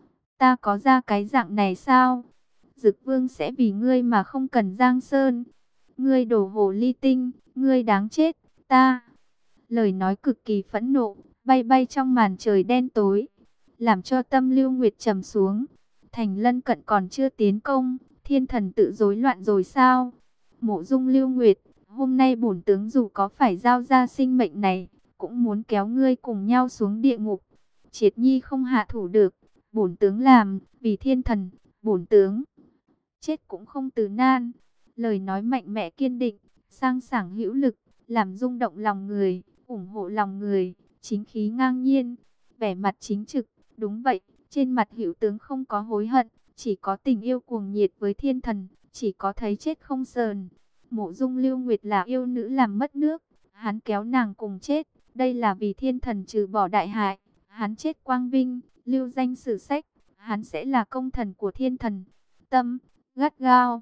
ta có ra cái dạng này sao? Dực Vương sẽ vì ngươi mà không cần Giang Sơn. Ngươi đồ hồ ly tinh, ngươi đáng chết, ta. Lời nói cực kỳ phẫn nộ, bay bay trong màn trời đen tối, làm cho tâm Lưu Nguyệt trầm xuống. Thành lân cận còn chưa tiến công, Thiên Thần tự rối loạn rồi sao? Mộ Dung Lưu Nguyệt, hôm nay bổn tướng dù có phải giao ra sinh mệnh này, cũng muốn kéo ngươi cùng nhau xuống địa ngục. Triệt Nhi không hạ thủ được, bổn tướng làm, vì Thiên Thần, bổn tướng chết cũng không từ nan. Lời nói mạnh mẽ kiên định, sang sảng hữu lực, làm rung động lòng người, ủng hộ lòng người, chính khí ngang nhiên, vẻ mặt chính trực. Đúng vậy, trên mặt Hữu Tướng không có hối hận, chỉ có tình yêu cuồng nhiệt với Thiên Thần, chỉ có thấy chết không sờn. Mộ Dung Lưu Nguyệt là yêu nữ làm mất nước, hắn kéo nàng cùng chết, đây là vì Thiên Thần trừ bỏ đại hại, hắn chết quang vinh, lưu danh sử sách, hắn sẽ là công thần của Thiên Thần. Tâm gắt gao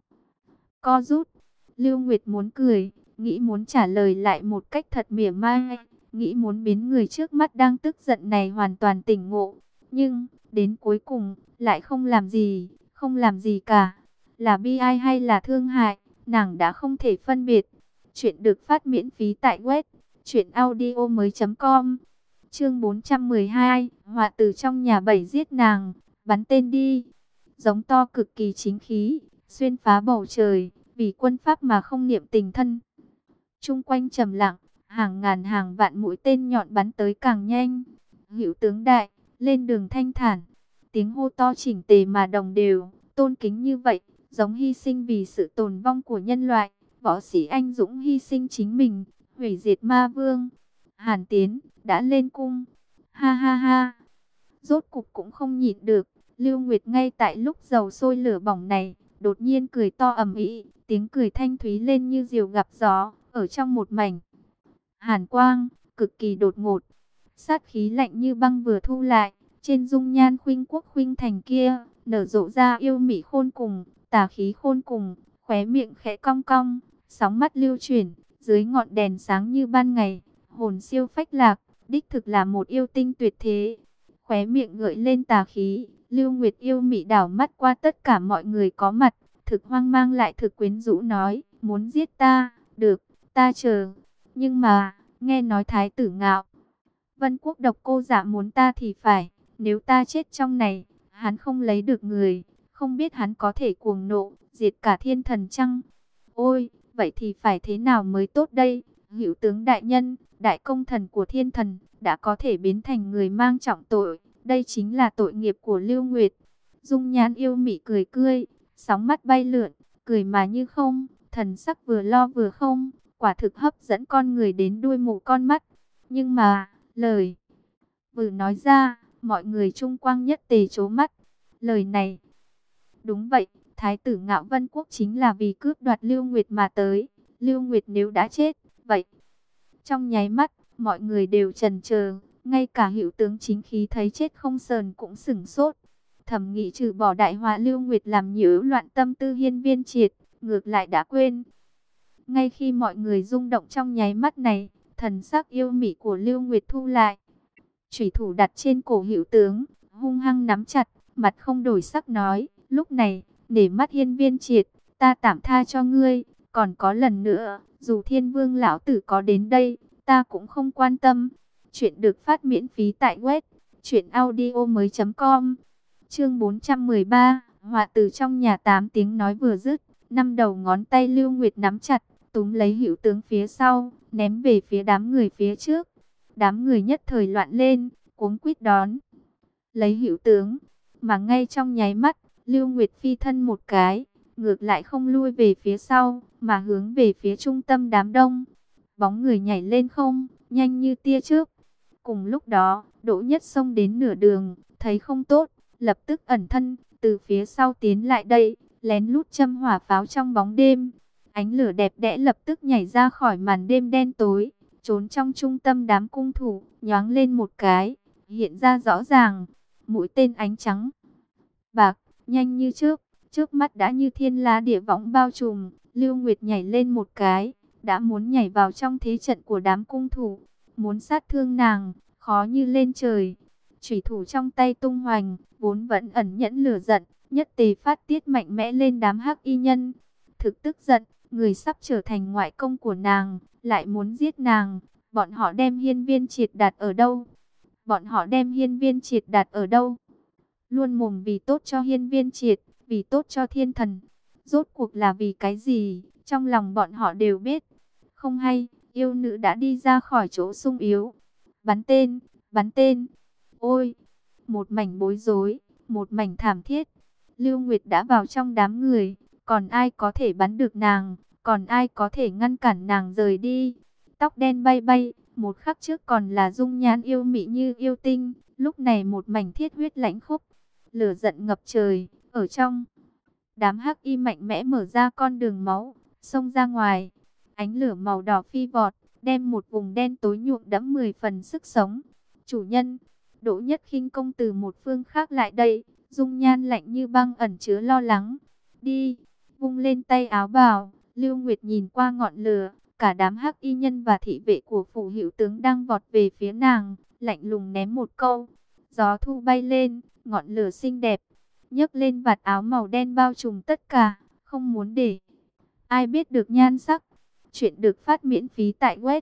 co rút, Lưu Nguyệt muốn cười, nghĩ muốn trả lời lại một cách thật mỉa mai, nghĩ muốn biến người trước mắt đang tức giận này hoàn toàn tỉnh ngộ, nhưng đến cuối cùng lại không làm gì, không làm gì cả. Là bi ai hay là thương hại, nàng đã không thể phân biệt. Chuyện được phát miễn phí tại web truyệnaudiomoi.com. Chương 412, họa từ trong nhà bảy giết nàng, bắn tên đi. Giống to cực kỳ chính khí, xuyên phá bầu trời, vì quân pháp mà không niệm tình thân. Chung quanh trầm lặng, hàng ngàn hàng vạn mũi tên nhọn bắn tới càng nhanh. Hữu Tướng đại, lên đường thanh thản, tiếng hô to chỉnh tề mà đồng đều, tôn kính như vậy, giống hy sinh vì sự tồn vong của nhân loại. Võ sĩ anh dũng hy sinh chính mình, hủy diệt ma vương. Hàn Tiến đã lên cung. Ha ha ha. Rốt cục cũng không nhịn được, Lưu Nguyệt ngay tại lúc dầu sôi lửa bỏng này, đột nhiên cười to ầm ĩ, tiếng cười thanh thúy lên như diều gặp gió, ở trong một mảnh hàn quang, cực kỳ đột ngột. Sát khí lạnh như băng vừa thu lại, trên dung nhan khuynh quốc khuynh thành kia, nở rộ ra yêu mị khôn cùng, tà khí khôn cùng, khóe miệng khẽ cong cong, sóng mắt lưu chuyển, dưới ngọn đèn sáng như ban ngày, hồn siêu phách lạc, đích thực là một yêu tinh tuyệt thế. Khóe miệng gợi lên tà khí, Lưu Nguyệt yêu mị đảo mắt qua tất cả mọi người có mặt, thực hoang mang lại thực quyến rũ nói, muốn giết ta, được, ta chờ. Nhưng mà, nghe nói thái tử Ngạo Vân Quốc độc cô dạ muốn ta thì phải, nếu ta chết trong này, hắn không lấy được người, không biết hắn có thể cuồng nộ, diệt cả Thiên Thần chăng? Ôi, vậy thì phải thế nào mới tốt đây? Hữu Tướng đại nhân, đại công thần của Thiên Thần, đã có thể biến thành người mang trọng tội, đây chính là tội nghiệp của Lưu Nguyệt. Dung nhan yêu mị cười cười, sóng mắt bay lượn, cười mà như không, thần sắc vừa lo vừa không, quả thực hấp dẫn con người đến đuôi mù con mắt. Nhưng mà, lời vừa nói ra, mọi người chung quanh nhất tề trố mắt. Lời này, đúng vậy, Thái tử Ngạo Vân Quốc chính là vì cướp đoạt Lưu Nguyệt mà tới. Lưu Nguyệt nếu đã chết, vậy trong nháy mắt, mọi người đều chần chờ, ngay cả Hữu tướng Chính Khí thấy chết không sờn cũng sửng sốt. Thẩm nghĩ trừ bỏ đại họa Lưu Nguyệt làm nhiễu loạn tâm tư Hiên Viên Triệt, ngược lại đã quên. Ngay khi mọi người rung động trong nháy mắt này, thần sắc yêu mị của Lưu Nguyệt thu lại. Chủy thủ đặt trên cổ Hữu tướng, hung hăng nắm chặt, mặt không đổi sắc nói, lúc này, nể mắt Hiên Viên Triệt, ta tạm tha cho ngươi, còn có lần nữa, dù Thiên Vương lão tử có đến đây, ta cũng không quan tâm. Chuyện được phát miễn phí tại web truyệnaudiomoi.com. Chương 413, họa từ trong nhà. 8 tiếng nói vừa dứt, năm đầu ngón tay Lưu Nguyệt nắm chặt, túm lấy Hữu tướng phía sau, ném về phía đám người phía trước. Đám người nhất thời loạn lên, cuống quýt đón lấy Hữu tướng, mà ngay trong nháy mắt, Lưu Nguyệt phi thân một cái, ngược lại không lui về phía sau, mà hướng về phía trung tâm đám đông. Bóng người nhảy lên không, nhanh như tia chớp. Cùng lúc đó, Đỗ Nhất xông đến nửa đường, thấy không tốt, lập tức ẩn thân, từ phía sau tiến lại đây, lén lút châm hỏa pháo trong bóng đêm. Ánh lửa đẹp đẽ lập tức nhảy ra khỏi màn đêm đen tối, trốn trong trung tâm đám cung thủ, nhoáng lên một cái, hiện ra rõ ràng, mũi tên ánh trắng bạc, nhanh như chớp, trước mắt đã như thiên la địa võng bao trùm. Lưu Nguyệt nhảy lên một cái, đã muốn nhảy vào trong thế trận của đám cung thủ, muốn sát thương nàng, khó như lên trời. Chủy thủ trong tay tung hoành, vốn vẫn ẩn nhẫn lửa giận, nhất tề phát tiết mạnh mẽ lên đám hắc y nhân. Thực tức giận, người sắp trở thành ngoại công của nàng, lại muốn giết nàng. Bọn họ đem Hiên Viên Triệt đặt ở đâu? Bọn họ đem Hiên Viên Triệt đặt ở đâu? Luôn mồm vì tốt cho Hiên Viên Triệt, vì tốt cho thiên thần. Rốt cuộc là vì cái gì? Trong lòng bọn họ đều biết. Không hay, yêu nữ đã đi ra khỏi chỗ sung yếu. Bắn tên, bắn tên. Ôi, một mảnh bối rối, một mảnh thảm thiết. Lưu Nguyệt đã vào trong đám người, còn ai có thể bắn được nàng, còn ai có thể ngăn cản nàng rời đi. Tóc đen bay bay, một khắc trước còn là dung nhan yêu mị như yêu tinh, lúc này một mảnh thiết huyết lãnh khốc. Lửa giận ngập trời, ở trong đám hắc y mạnh mẽ mở ra con đường máu, xông ra ngoài. Ánh lửa màu đỏ phi vọt, đem một vùng đen tối nhuộm đẫm 10 phần sức sống. Chủ nhân, Đỗ Nhất khinh công từ một phương khác lại đây, dung nhan lạnh như băng ẩn chứa lo lắng. Đi, vung lên tay áo bào, Lưu Nguyệt nhìn qua ngọn lửa, cả đám hắc y nhân và thị vệ của phủ Hữu tướng đang vọt về phía nàng, lạnh lùng ném một câu. Gió thu bay lên, ngọn lửa xinh đẹp, nhấc lên vạt áo màu đen bao trùm tất cả, không muốn để ai biết được nhan sắc. Chuyện được phát miễn phí tại web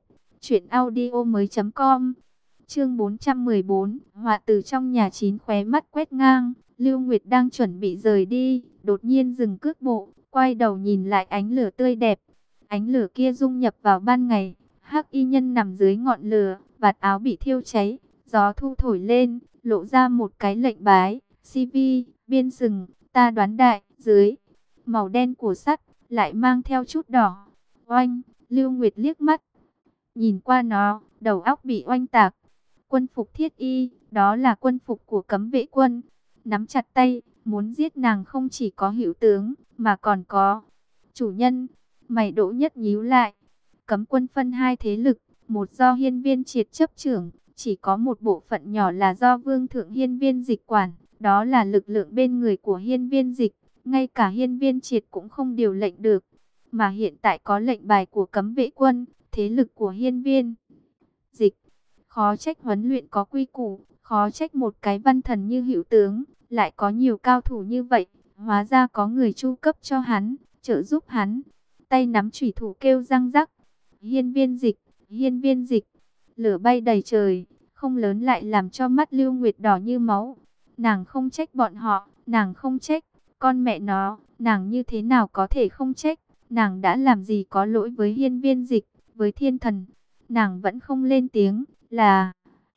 truyệnaudiomoi.com. Chương 414, họa từ trong nhà. 9 khóe mắt quét ngang, Lưu Nguyệt đang chuẩn bị rời đi, đột nhiên dừng cước bộ, quay đầu nhìn lại ánh lửa tươi đẹp. Ánh lửa kia dung nhập vào ban ngày, hắc y nhân nằm dưới ngọn lửa, vạt áo bị thiêu cháy, gió thu thổi lên, lộ ra một cái lệnh bài, CV, biên sừng, ta đoán đại, dưới, màu đen của sắt, lại mang theo chút đỏ. Oanh, Lưu Nguyệt liếc mắt, nhìn qua nó, đầu óc bị oanh tạc. Quân phục thiết y, đó là quân phục của cấm vệ quân. Nắm chặt tay, muốn giết nàng không chỉ có Hữu tướng, mà còn có chủ nhân. Mày Đỗ Nhất nhíu lại. Cấm quân phân hai thế lực, một do Hiên Viên Triệt chấp trưởng, chỉ có một bộ phận nhỏ là do Vương thượng Hiên Viên Dịch quản, đó là lực lượng bên người của Hiên Viên Dịch, ngay cả Hiên Viên Triệt cũng không điều lệnh được. Mà hiện tại có lệnh bài của cấm vệ quân, thế lực của Hiên Viên Dịch. Khó trách huấn luyện có quy củ, khó trách một cái văn thần như Hữu tướng, lại có nhiều cao thủ như vậy, hóa ra có người chu cấp cho hắn, trợ giúp hắn. Tay nắm chủy thủ kêu răng rắc. Hiên Viên Dịch, Hiên Viên Dịch. Lửa bay đầy trời, không lớn lại làm cho mắt Lưu Nguyệt đỏ như máu. Nàng không trách bọn họ, nàng không trách, con mẹ nó, nàng như thế nào có thể không trách, nàng đã làm gì có lỗi với Hiên Viên Dịch, với thiên thần. Nàng vẫn không lên tiếng, là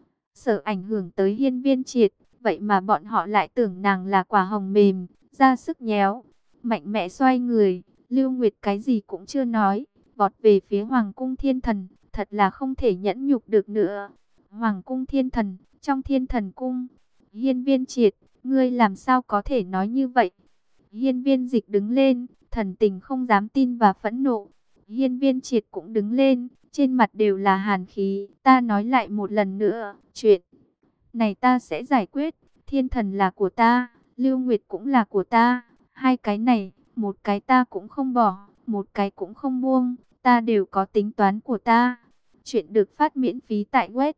sợ ảnh hưởng tới Hiên Viên Triệt, vậy mà bọn họ lại tưởng nàng là quả hồng mềm, ra sức nhéo. Mạnh mẽ xoay người, Lưu Nguyệt cái gì cũng chưa nói, vọt về phía Hoàng cung thiên thần, thật là không thể nhẫn nhục được nữa. Hoàng cung thiên thần, Trong Thiên Thần Cung, Hiên Viên Triệt, ngươi làm sao có thể nói như vậy? Hiên Viên Dịch đứng lên, thần tình không dám tin và phẫn nộ. Hiên Viên Triệt cũng đứng lên, trên mặt đều là hàn khí. Ta nói lại một lần nữa, chuyện này ta sẽ giải quyết. Thiên thần là của ta, Lưu Nguyệt cũng là của ta. Hai cái này, một cái ta cũng không bỏ, một cái cũng không buông. Ta đều có tính toán của ta. Chuyện được phát miễn phí tại web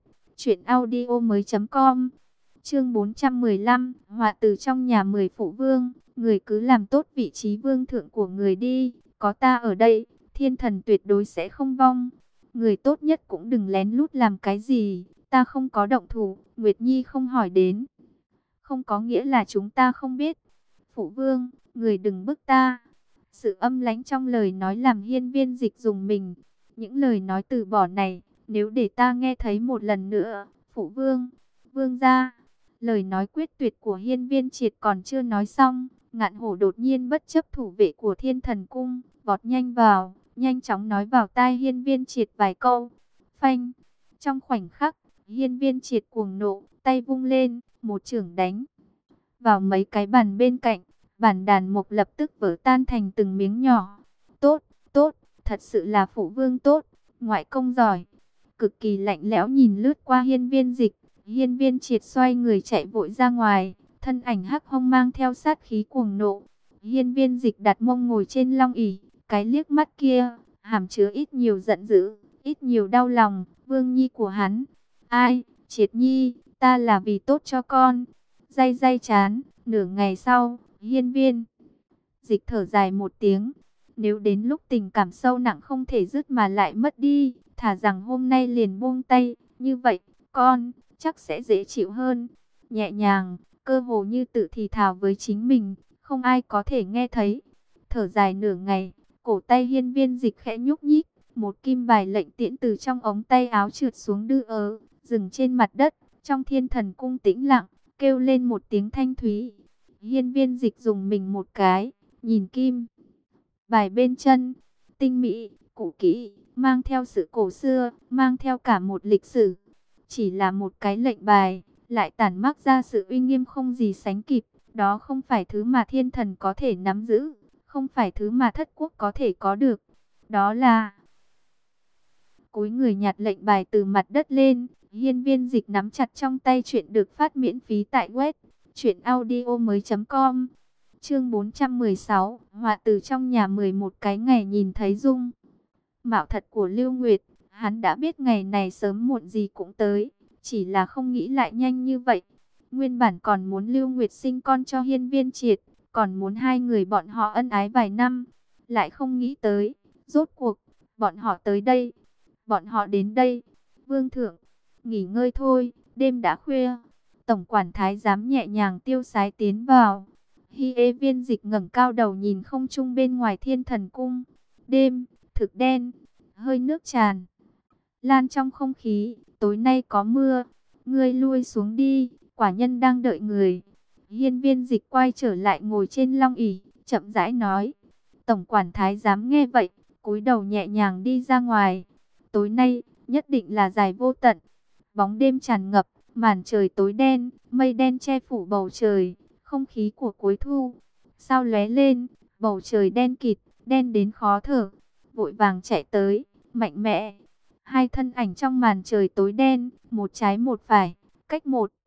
truyệnaudiomoi.com. Chương 415, họa từ trong nhà 10 phụ vương, người cứ làm tốt vị trí vương thượng của người đi, có ta ở đây, thiên thần tuyệt đối sẽ không vong. Người tốt nhất cũng đừng lén lút làm cái gì, ta không có động thủ, Nguyệt Nhi không hỏi đến. Không có nghĩa là chúng ta không biết. Phụ vương, người đừng bức ta. Sự âm lãnh trong lời nói làm Hiên Viên Dịch dùng mình. Những lời nói từ bỏ này, nếu để ta nghe thấy một lần nữa, phụ vương, vương gia. Lời nói quyết tuyệt của Hiên Viên Triệt còn chưa nói xong, Ngạn Hổ đột nhiên bất chấp thủ vệ của Thiên Thần Cung, vọt nhanh vào, nhanh chóng nói vào tai Hiên Viên Triệt vài câu. Phanh! Trong khoảnh khắc, Hiên Viên Triệt cuồng nộ, tay vung lên, một chưởng đánh vào mấy cái bàn bên cạnh, bàn đàn mộc lập tức vỡ tan thành từng miếng nhỏ. Tốt, tốt, thật sự là phụ vương tốt, ngoại công giỏi. Cực kỳ lạnh lẽo nhìn lướt qua Hiên Viên Dịch, Hiên Viên Triệt xoay người chạy vội ra ngoài, thân ảnh hắc hông mang theo sát khí cuồng nộ. Hiên Viên Dịch đặt mông ngồi trên long ỷ, cái liếc mắt kia, hàm chứa ít nhiều giận dữ, ít nhiều đau lòng, vương nhi của hắn. Ai, Triệt nhi, ta là vì tốt cho con. Day day chán, nửa ngày sau, Hiên Viên Dịch thở dài một tiếng. Nếu đến lúc tình cảm sâu nặng không thể dứt mà lại mất đi, thà rằng hôm nay liền buông tay, như vậy, con chắc sẽ dễ chịu hơn. Nhẹ nhàng, cơ hồ như tự thì thào với chính mình, không ai có thể nghe thấy. Thở dài nửa ngày, cổ tay Hiên Viên Dịch khẽ nhúc nhích, một kim bài lệnh tiễn từ trong ống tay áo trượt xuống đưa dừng trên mặt đất. Trong Thiên Thần Cung tĩnh lặng, kêu lên một tiếng thanh thúy. Hiên Viên Dịch dùng mình một cái, nhìn kim bài bên chân, tinh mỹ, cũ kỹ, mang theo sự cổ xưa, mang theo cả một lịch sử. Chỉ là một cái lệnh bài, lại tản mác ra sự uy nghiêm không gì sánh kịp. Đó không phải thứ mà thiên thần có thể nắm giữ, không phải thứ mà thất quốc có thể có được. Đó là... Cúi người nhặt lệnh bài từ mặt đất lên, Hiên Viên Dịch nắm chặt trong tay. Chuyện được phát miễn phí tại web truyệnaudiomoi.com. Chương 416, họa từ trong nhà 11 cái ngày nhìn thấy dung mạo thật của Lưu Nguyệt, hắn đã biết ngày này sớm muộn gì cũng tới, chỉ là không nghĩ lại nhanh như vậy. Nguyên bản còn muốn Lưu Nguyệt sinh con cho Hiên Viên Triệt, còn muốn hai người bọn họ ân ái vài năm, lại không nghĩ tới, rốt cuộc bọn họ tới đây, bọn họ đến đây. Vương thượng, nghỉ ngơi thôi, đêm đã khuya. Tổng quản thái giám nhẹ nhàng tiêu sái tiến vào. Hiên Viên Dịch ngẩng cao đầu nhìn không trung bên ngoài Thiên Thần Cung. Đêm thực đen, hơi nước tràn lan trong không khí. Tối nay có mưa, ngươi lui xuống đi, quả nhân đang đợi người. Hiên Viên Dịch quay trở lại ngồi trên long ỷ, chậm rãi nói. Tổng quản thái giám nghe vậy, cúi đầu nhẹ nhàng đi ra ngoài. Tối nay nhất định là dài vô tận. Bóng đêm tràn ngập, màn trời tối đen, mây đen che phủ bầu trời, không khí của cuối thu. Sao lóe lên, bầu trời đen kịt, đen đến khó thở. Vội vàng chạy tới, mạnh mẽ. Hai thân ảnh trong màn trời tối đen, một trái một phải, cách một